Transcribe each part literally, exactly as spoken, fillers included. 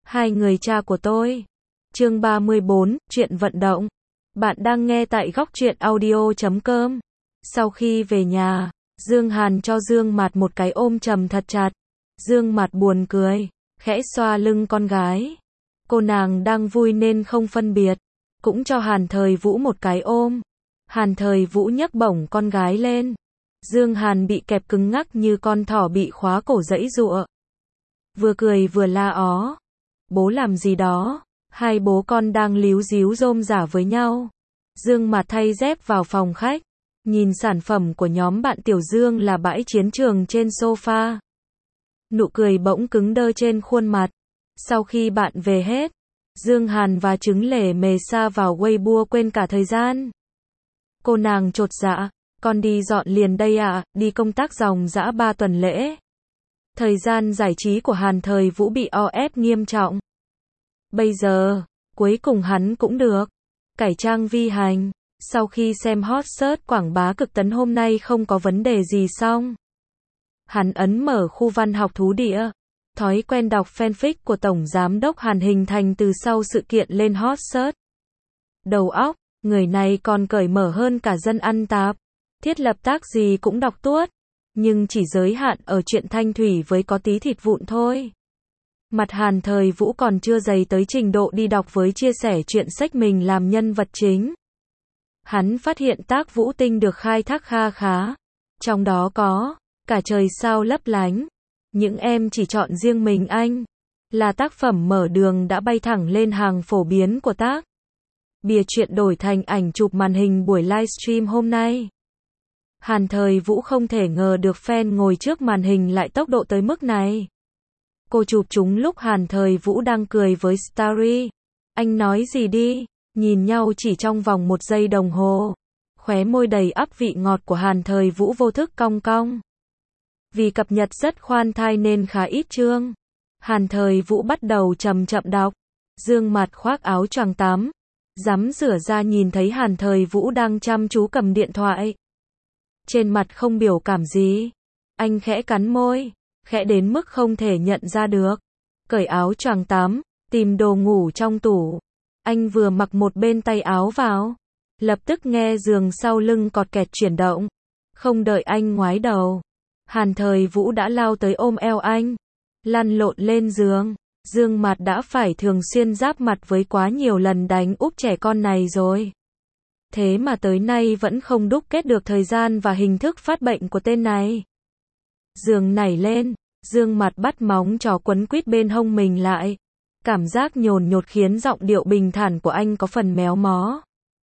Hai người cha của tôi. Chương ba mươi bốn, chuyện vận động. Bạn đang nghe tại góc truyện audio chấm com. Sau khi về nhà, Dương Hàn cho Dương Mạt một cái ôm chầm thật chặt. Dương Mạt buồn cười, khẽ xoa lưng con gái. Cô nàng đang vui nên không phân biệt, cũng cho Hàn Thời Vũ một cái ôm. Hàn Thời Vũ nhấc bổng con gái lên. Dương Hàn bị kẹp cứng ngắc như con thỏ bị khóa cổ giãy giụa. Vừa cười vừa la ó. Bố làm gì đó? Hai bố con đang líu díu rôm rả với nhau. Dương Mạt thay dép vào phòng khách, nhìn sản phẩm của nhóm bạn Tiểu Dương là bãi chiến trường trên sofa. Nụ cười bỗng cứng đơ trên khuôn mặt. Sau khi bạn về hết, Dương Hàn và trứng lề mề sa vào Weibo quên cả thời gian. Cô nàng chột dạ, con đi dọn liền đây ạ, à, đi công tác dòng dã ba tuần lễ. Thời gian giải trí của Hàn Thời Vũ bị o ép nghiêm trọng. Bây giờ, cuối cùng hắn cũng được cải trang vi hành. Sau khi xem hot search quảng bá cực tấn hôm nay không có vấn đề gì xong, hắn ấn mở khu văn học thú địa. Thói quen đọc fanfic của Tổng Giám đốc Hàn hình thành từ sau sự kiện lên hot search. Đầu óc, người này còn cởi mở hơn cả dân ăn tạp. Thiết lập tác gì cũng đọc tuốt, nhưng chỉ giới hạn ở chuyện thanh thủy với có tí thịt vụn thôi. Mặt Hàn Thời Vũ còn chưa dày tới trình độ đi đọc với chia sẻ chuyện sách mình làm nhân vật chính. Hắn phát hiện tác vũ tinh được khai thác kha khá. Trong đó có cả trời sao lấp lánh. Những em chỉ chọn riêng mình anh là tác phẩm mở đường đã bay thẳng lên hàng phổ biến của tác. Bìa truyện đổi thành ảnh chụp màn hình buổi livestream hôm nay. Hàn Thời Vũ không thể ngờ được fan ngồi trước màn hình lại tốc độ tới mức này. Cô chụp chúng lúc Hàn Thời Vũ đang cười với Starry. Anh nói gì đi? Nhìn nhau chỉ trong vòng một giây đồng hồ. Khóe môi đầy ắp vị ngọt của Hàn Thời Vũ vô thức cong cong. Vì cập nhật rất khoan thai nên khá ít chương. Hàn Thời Vũ bắt đầu chậm chậm đọc. Dương Mạt khoác áo choàng tắm, rắm rửa ra nhìn thấy Hàn Thời Vũ đang chăm chú cầm điện thoại. Trên mặt không biểu cảm gì. Anh khẽ cắn môi, khẽ đến mức không thể nhận ra được. Cởi áo choàng tắm, tìm đồ ngủ trong tủ. Anh vừa mặc một bên tay áo vào, lập tức nghe giường sau lưng cọt kẹt chuyển động. Không đợi anh ngoái đầu, Hàn Thời Vũ đã lao tới ôm eo anh, lăn lộn lên giường. Dương Mạt đã phải thường xuyên giáp mặt với quá nhiều lần đánh úp trẻ con này rồi. Thế mà tới nay vẫn không đúc kết được thời gian và hình thức phát bệnh của tên này. Giường nảy lên, Dương Mạt bắt móng chó quấn quýt bên hông mình lại. Cảm giác nhồn nhột khiến giọng điệu bình thản của anh có phần méo mó.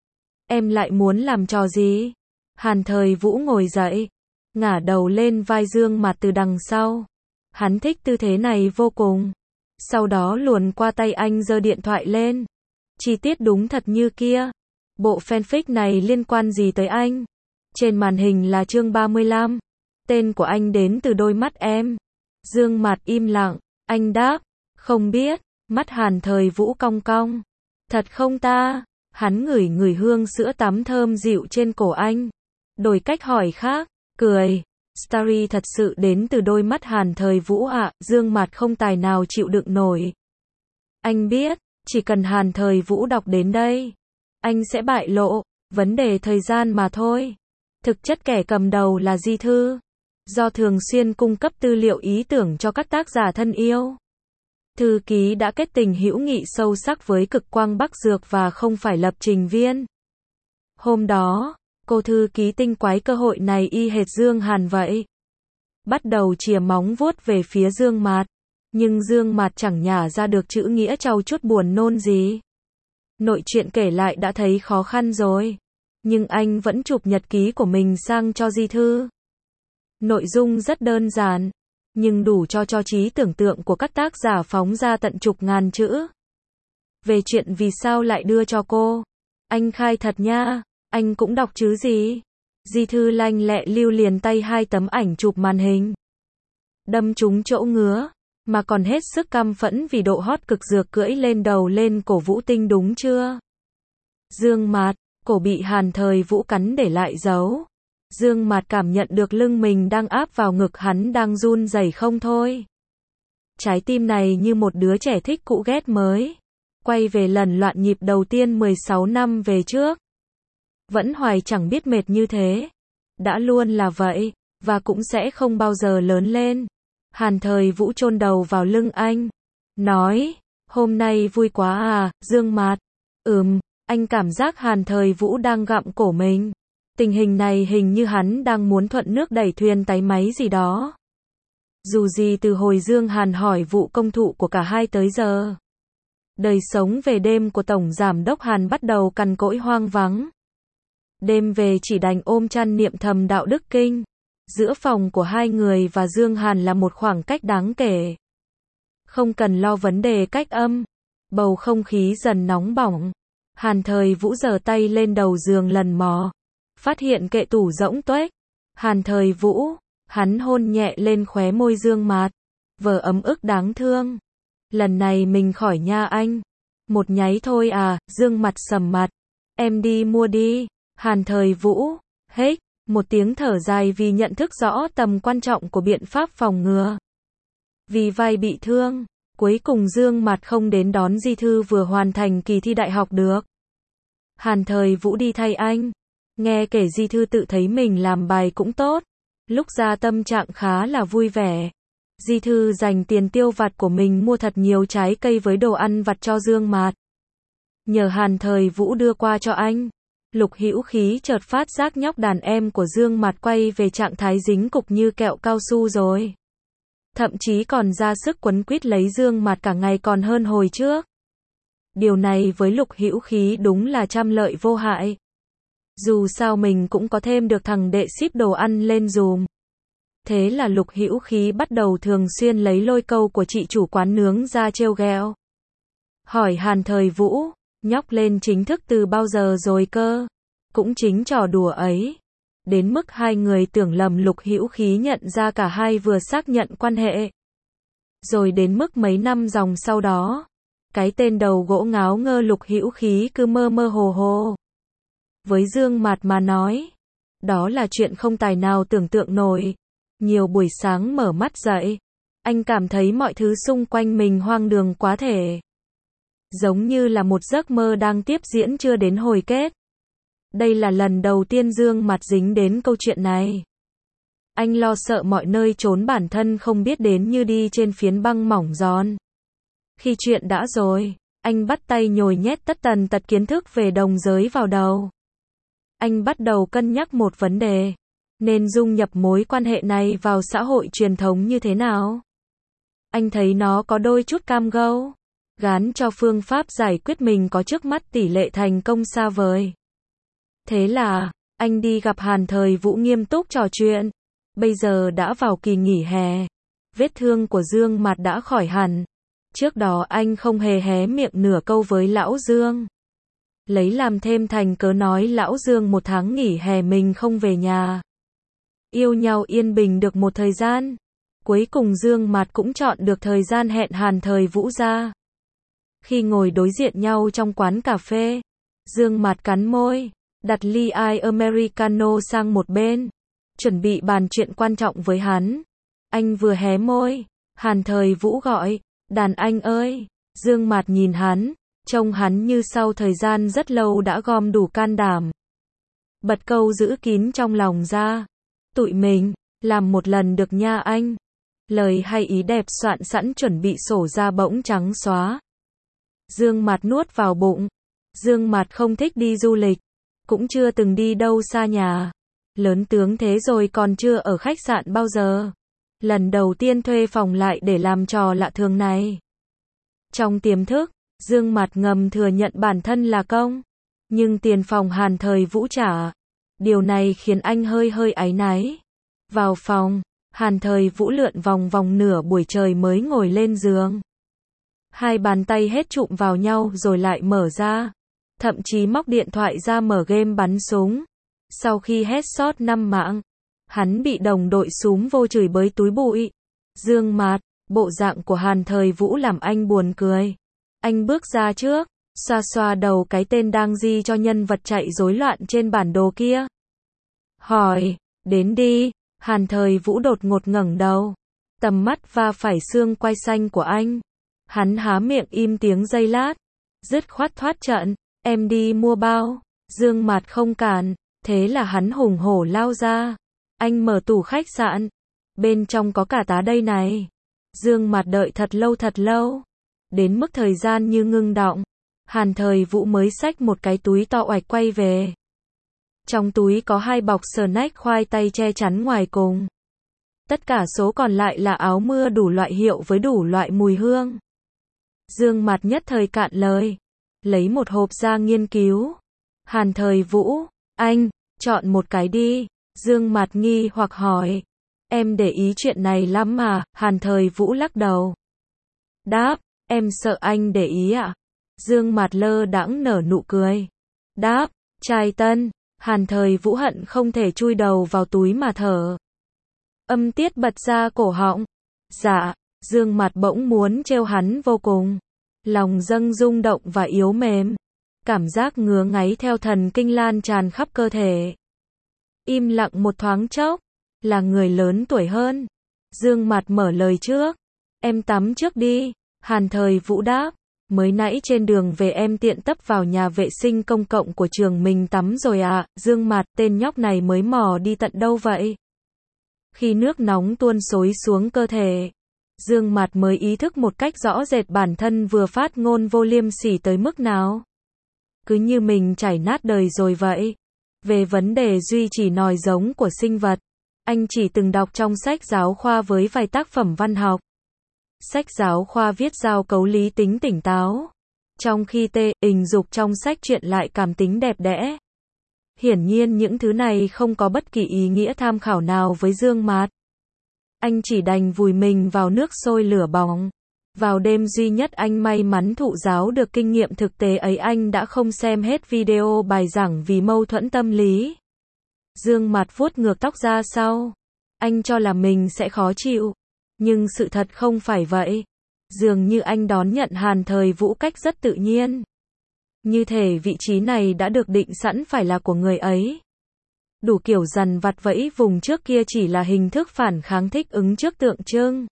Em lại muốn làm trò gì? Hàn Thời Vũ ngồi dậy, ngả đầu lên vai Dương Mạt từ đằng sau. Hắn thích tư thế này vô cùng. Sau đó luồn qua tay anh giơ điện thoại lên. Chi tiết đúng thật như kia. Bộ fanfic này liên quan gì tới anh? Trên màn hình là chương ba mươi lăm. Tên của anh đến từ đôi mắt em. Dương Mạt im lặng. Anh đáp, không biết. Mắt Hàn Thời Vũ cong cong. Thật không ta? Hắn ngửi ngửi hương sữa tắm thơm dịu trên cổ anh. Đổi cách hỏi khác, cười. Starry thật sự đến từ đôi mắt Hàn Thời Vũ ạ. À, Dương Mạt không tài nào chịu đựng nổi. Anh biết, chỉ cần Hàn Thời Vũ đọc đến đây, anh sẽ bại lộ. Vấn đề thời gian mà thôi. Thực chất kẻ cầm đầu là Di Thư. Do thường xuyên cung cấp tư liệu ý tưởng cho các tác giả thân yêu, thư ký đã kết tình hữu nghị sâu sắc với Cực Quang Bắc Dược và không phải lập trình viên. Hôm đó, cô thư ký tinh quái cơ hội này y hệt Dương Hàn vậy. Bắt đầu chìa móng vuốt về phía Dương Mạt. Nhưng Dương Mạt chẳng nhả ra được chữ nghĩa trau chút buồn nôn gì. Nội chuyện kể lại đã thấy khó khăn rồi. Nhưng anh vẫn chụp nhật ký của mình sang cho Di Thư. Nội dung rất đơn giản, nhưng đủ cho cho trí tưởng tượng của các tác giả phóng ra tận chục ngàn chữ. Về chuyện vì sao lại đưa cho cô. Anh khai thật nha, anh cũng đọc chứ gì. Di Thư lanh lẹ lưu liền tay hai tấm ảnh chụp màn hình. Đâm trúng chỗ ngứa, mà còn hết sức căm phẫn vì độ hot cực dược cưỡi lên đầu lên cổ Vũ Tinh đúng chưa? Dương Mạt, cổ bị Hàn Thời Vũ cắn để lại dấu. Dương Mạt cảm nhận được lưng mình đang áp vào ngực hắn đang run rẩy không thôi. Trái tim này như một đứa trẻ thích cũ ghét mới. Quay về lần loạn nhịp đầu tiên mười sáu năm về trước. Vẫn hoài chẳng biết mệt như thế. Đã luôn là vậy, và cũng sẽ không bao giờ lớn lên. Hàn Thời Vũ chôn đầu vào lưng anh. Nói, hôm nay vui quá à, Dương Mạt. Ừm, anh cảm giác Hàn Thời Vũ đang gặm cổ mình. Tình hình này hình như hắn đang muốn thuận nước đẩy thuyền táy máy gì đó. Dù gì từ hồi Dương Hàn hỏi vụ công thụ của cả hai tới giờ. Đời sống về đêm của Tổng Giám đốc Hàn bắt đầu cằn cỗi hoang vắng. Đêm về chỉ đành ôm chăn niệm thầm đạo đức kinh. Giữa phòng của hai người và Dương Hàn là một khoảng cách đáng kể. Không cần lo vấn đề cách âm. Bầu không khí dần nóng bỏng. Hàn Thời Vũ giở tay lên đầu giường lần mò. Phát hiện kệ tủ rỗng tuếch. Hàn Thời Vũ, hắn hôn nhẹ lên khóe môi Dương Mạt. Vờ ấm ức đáng thương. Lần này mình khỏi nha anh. Một nháy thôi à, Dương Mạt sầm mặt. Em đi mua đi. Hàn Thời Vũ, hếch, một tiếng thở dài vì nhận thức rõ tầm quan trọng của biện pháp phòng ngừa. Vì vai bị thương, cuối cùng Dương Mạt không đến đón Di Thư vừa hoàn thành kỳ thi đại học được. Hàn Thời Vũ đi thay anh. Nghe kể Di Thư tự thấy mình làm bài cũng tốt. Lúc ra tâm trạng khá là vui vẻ. Di Thư dành tiền tiêu vặt của mình mua thật nhiều trái cây với đồ ăn vặt cho Dương Mạt. Nhờ Hàn Thời Vũ đưa qua cho anh. Lục Hữu Khí chợt phát giác nhóc đàn em của Dương Mạt quay về trạng thái dính cục như kẹo cao su rồi. Thậm chí còn ra sức quấn quýt lấy Dương Mạt cả ngày còn hơn hồi trước. Điều này với Lục Hữu Khí đúng là trăm lợi vô hại. Dù sao mình cũng có thêm được thằng đệ ship đồ ăn lên dùm. Thế là Lục Hữu Khí bắt đầu thường xuyên lấy lôi câu của chị chủ quán nướng ra trêu ghẹo. Hỏi Hàn Thời Vũ, nhóc lên chính thức từ bao giờ rồi cơ? Cũng chính trò đùa ấy. Đến mức hai người tưởng lầm Lục Hữu Khí nhận ra cả hai vừa xác nhận quan hệ. Rồi đến mức mấy năm dòng sau đó, cái tên đầu gỗ ngáo ngơ Lục Hữu Khí cứ mơ mơ hồ hồ. Với Dương Mạt mà nói, đó là chuyện không tài nào tưởng tượng nổi. Nhiều buổi sáng mở mắt dậy, anh cảm thấy mọi thứ xung quanh mình hoang đường quá thể. Giống như là một giấc mơ đang tiếp diễn chưa đến hồi kết. Đây là lần đầu tiên Dương Mạt dính đến câu chuyện này. Anh lo sợ mọi nơi trốn bản thân không biết đến như đi trên phiến băng mỏng giòn. Khi chuyện đã rồi, anh bắt tay nhồi nhét tất tần tật kiến thức về đồng giới vào đầu. Anh bắt đầu cân nhắc một vấn đề. Nên dung nhập mối quan hệ này vào xã hội truyền thống như thế nào? Anh thấy nó có đôi chút cam go. Gán cho phương pháp giải quyết mình có trước mắt tỷ lệ thành công xa vời. Thế là, anh đi gặp Hàn Thời Vũ nghiêm túc trò chuyện. Bây giờ đã vào kỳ nghỉ hè. Vết thương của Dương Mạt đã khỏi hẳn. Trước đó anh không hề hé miệng nửa câu với Lão Dương. Lấy làm thêm thành cớ nói Lão Dương một tháng nghỉ hè mình không về nhà. Yêu nhau yên bình được một thời gian. Cuối cùng Dương Mạt cũng chọn được thời gian hẹn Hàn Thời Vũ ra. Khi ngồi đối diện nhau trong quán cà phê, Dương Mạt cắn môi, đặt ly ai Americano sang một bên, chuẩn bị bàn chuyện quan trọng với hắn. Anh vừa hé môi, Hàn Thời Vũ gọi, đàn anh ơi. Dương Mạt nhìn hắn, trông hắn như sau thời gian rất lâu đã gom đủ can đảm. Bật câu giữ kín trong lòng ra. Tụi mình, làm một lần được nha anh. Lời hay ý đẹp soạn sẵn chuẩn bị sổ ra bỗng trắng xóa. Dương Mạt nuốt vào bụng. Dương Mạt không thích đi du lịch. Cũng chưa từng đi đâu xa nhà. Lớn tướng thế rồi còn chưa ở khách sạn bao giờ. Lần đầu tiên thuê phòng lại để làm trò lạ thường này. Trong tiềm thức, Dương Mạt ngầm thừa nhận bản thân là công. Nhưng tiền phòng Hàn Thời Vũ trả. Điều này khiến anh hơi hơi áy náy. Vào phòng, Hàn Thời Vũ lượn vòng vòng nửa buổi trời mới ngồi lên giường. Hai bàn tay hết chụm vào nhau rồi lại mở ra. Thậm chí móc điện thoại ra mở game bắn súng. Sau khi headshot năm mạng, hắn bị đồng đội xúm vô chửi bới túi bụi. Dương Mạt, bộ dạng của Hàn Thời Vũ làm anh buồn cười. Anh bước ra trước, xoa xoa đầu cái tên đang di cho nhân vật chạy rối loạn trên bản đồ kia. Hỏi, đến đi. Hàn Thời Vũ đột ngột ngẩng đầu. Tầm mắt va phải xương quai xanh của anh. Hắn há miệng im tiếng giây lát. Dứt khoát thoát trận. Em đi mua bao. Dương Mạt không cản. Thế là hắn hùng hổ lao ra. Anh mở tủ khách sạn. Bên trong có cả tá đây này. Dương Mạt đợi thật lâu thật lâu. Đến mức thời gian như ngưng đọng. Hàn Thời Vũ mới xách một cái túi to oạch quay về. Trong túi có hai bọc snack khoai tây che chắn ngoài cùng. Tất cả số còn lại là áo mưa đủ loại hiệu với đủ loại mùi hương. Dương Mạt nhất thời cạn lời. Lấy một hộp ra nghiên cứu. Hàn Thời Vũ, anh, chọn một cái đi. Dương Mạt nghi hoặc hỏi. Em để ý chuyện này lắm mà. Hàn Thời Vũ lắc đầu. Đáp, em sợ anh để ý ạ. À? Dương Mạt lơ đãng nở nụ cười. Đáp, trai tân. Hàn Thời Vũ hận không thể chui đầu vào túi mà thở. Âm tiết bật ra cổ họng. Dạ, Dương Mạt bỗng muốn trêu hắn vô cùng. Lòng dâng rung động và yếu mềm. Cảm giác ngứa ngáy theo thần kinh lan tràn khắp cơ thể. Im lặng một thoáng chốc. Là người lớn tuổi hơn. Dương Mạt mở lời trước. Em tắm trước đi. Hàn Thời Vũ đáp. Mới nãy trên đường về em tiện tấp vào nhà vệ sinh công cộng của trường mình tắm rồi ạ. Dương Mạt, tên nhóc này mới mò đi tận đâu vậy? Khi nước nóng tuôn xối xuống cơ thể, Dương Mạt mới ý thức một cách rõ rệt bản thân vừa phát ngôn vô liêm sỉ tới mức nào. Cứ như mình chảy nát đời rồi vậy. Về vấn đề duy trì nòi giống của sinh vật, anh chỉ từng đọc trong sách giáo khoa với vài tác phẩm văn học. Sách giáo khoa viết giao cấu lý tính tỉnh táo, trong khi tê, hình dục trong sách truyện lại cảm tính đẹp đẽ. Hiển nhiên những thứ này không có bất kỳ ý nghĩa tham khảo nào với Dương Mạt. Anh chỉ đành vùi mình vào nước sôi lửa bỏng. Vào đêm duy nhất anh may mắn thụ giáo được kinh nghiệm thực tế ấy, anh đã không xem hết video bài giảng vì mâu thuẫn tâm lý. Dương Mạt vuốt ngược tóc ra sau. Anh cho là mình sẽ khó chịu. Nhưng sự thật không phải vậy. Dường như anh đón nhận Hàn Thời Vũ cách rất tự nhiên. Như thể vị trí này đã được định sẵn phải là của người ấy. Đủ kiểu dằn vặt vẫy vùng trước kia chỉ là hình thức phản kháng thích ứng trước tượng trưng.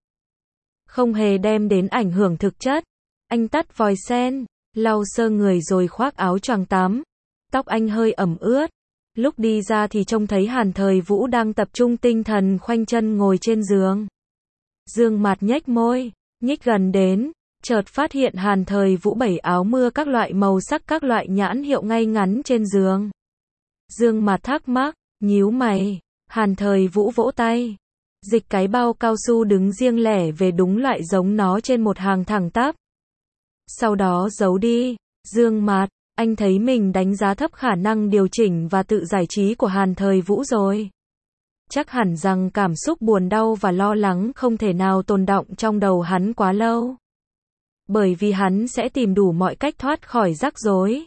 Không hề đem đến ảnh hưởng thực chất. Anh tắt vòi sen, lau sơ người rồi khoác áo choàng tắm. Tóc anh hơi ẩm ướt. Lúc đi ra thì trông thấy Hàn Thời Vũ đang tập trung tinh thần khoanh chân ngồi trên giường. Dương Mạt nhếch môi, nhích gần đến, chợt phát hiện Hàn Thời Vũ bày áo mưa các loại màu sắc các loại nhãn hiệu ngay ngắn trên giường. Dương Mạt thắc mắc, nhíu mày. Hàn Thời Vũ vỗ tay, dịch cái bao cao su đứng riêng lẻ về đúng loại giống nó trên một hàng thẳng tắp. Sau đó giấu đi. Dương Mạt, anh thấy mình đánh giá thấp khả năng điều chỉnh và tự giải trí của Hàn Thời Vũ rồi. Chắc hẳn rằng cảm xúc buồn đau và lo lắng không thể nào tồn đọng trong đầu hắn quá lâu. Bởi vì hắn sẽ tìm đủ mọi cách thoát khỏi rắc rối.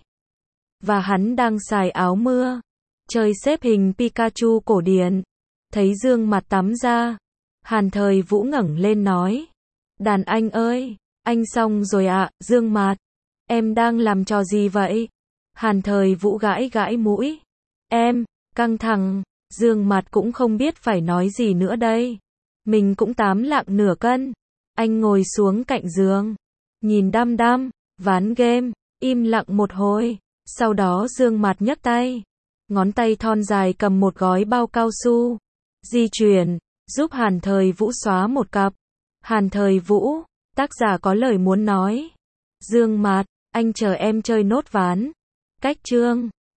Và hắn đang xài áo mưa, chơi xếp hình Pikachu cổ điển. Thấy Dương Mạt tắm ra, Hàn Thời Vũ ngẩng lên nói. Đàn anh ơi, anh xong rồi ạ. Dương Mạt, em đang làm trò gì vậy? Hàn Thời Vũ gãi gãi mũi. Em, căng thẳng. Dương Mạt cũng không biết phải nói gì nữa đây. Mình cũng tám lạng nửa cân. Anh ngồi xuống cạnh giường, nhìn đăm đăm, ván game, im lặng một hồi. Sau đó Dương Mạt nhấc tay. Ngón tay thon dài cầm một gói bao cao su. Di chuyển, giúp Hàn Thời Vũ xóa một cặp. Hàn Thời Vũ, tác giả có lời muốn nói. Dương Mạt, anh chờ em chơi nốt ván. Cách chương